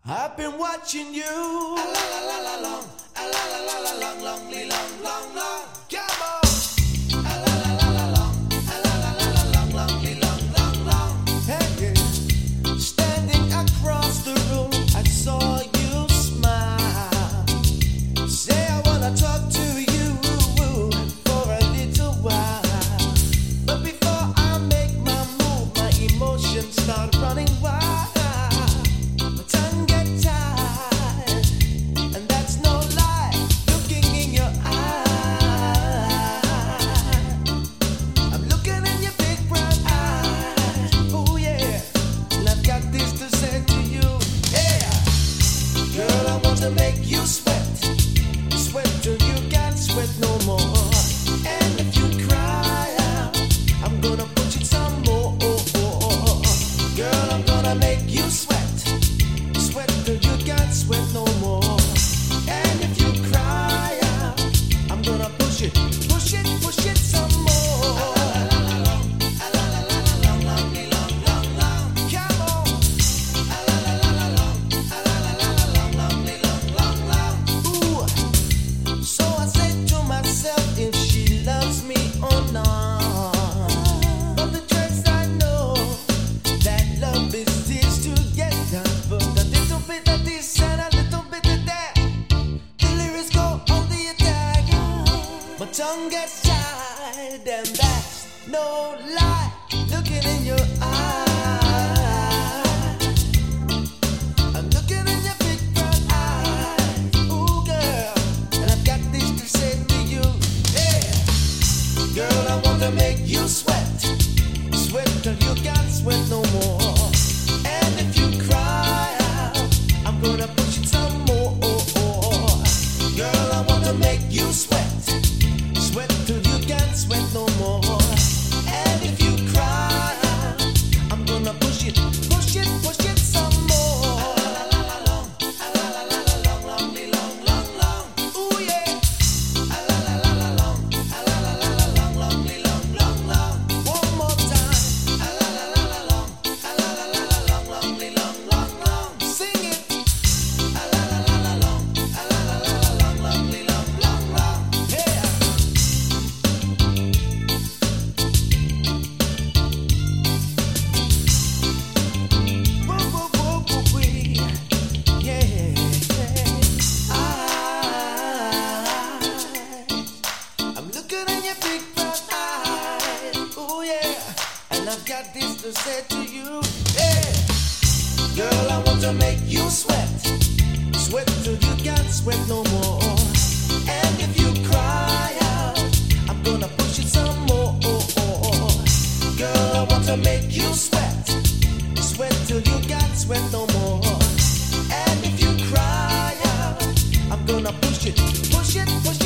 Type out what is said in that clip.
I've been watching you. A la la la la long, a la la la la long, long, long, long, long. Come on. A la la la la long, a la la la la long, long, long, long, long. Hey, yeah. Standing across the room, I saw you smile. Say I wanna talk to you for a little while. But before I make my move, my emotions start running wild. To make you sweat, sweat till you can't sweat no more. And if you cry out, I'm gonna push it some more. Girl, I'm gonna make you sweat, sweat till you can't sweat no more. And if you cry out, I'm gonna push it some more. Tongue gets tied, and that's no lie. Looking in your eyes, I'm looking in your big brown eyes. Ooh, girl, and I've got this to say to you. Yeah, girl, I want to make you sweat, sweat till you can't sweat no more. And if you cry out, I'm gonna push it some more. Girl, I want to make you sweat, sweat till you can't sweat no more. And if you cry out, I'm gonna push it some more. A la la la long, a la la la la long, long, long, long. Ooh yeah. A la la la la long, a la la la la long, long, long. One more time. A la la la la long, a la la la la long, long. Sing it. A la la la la long, a la la la la long, long. Yeah. I've got this to say to you. Hey, girl, I want to make you sweat, sweat till you can't sweat no more. And if you cry out, I'm gonna push it some more. Girl, I want to make you sweat, sweat till you can't sweat no more. And if you cry out, I'm gonna push it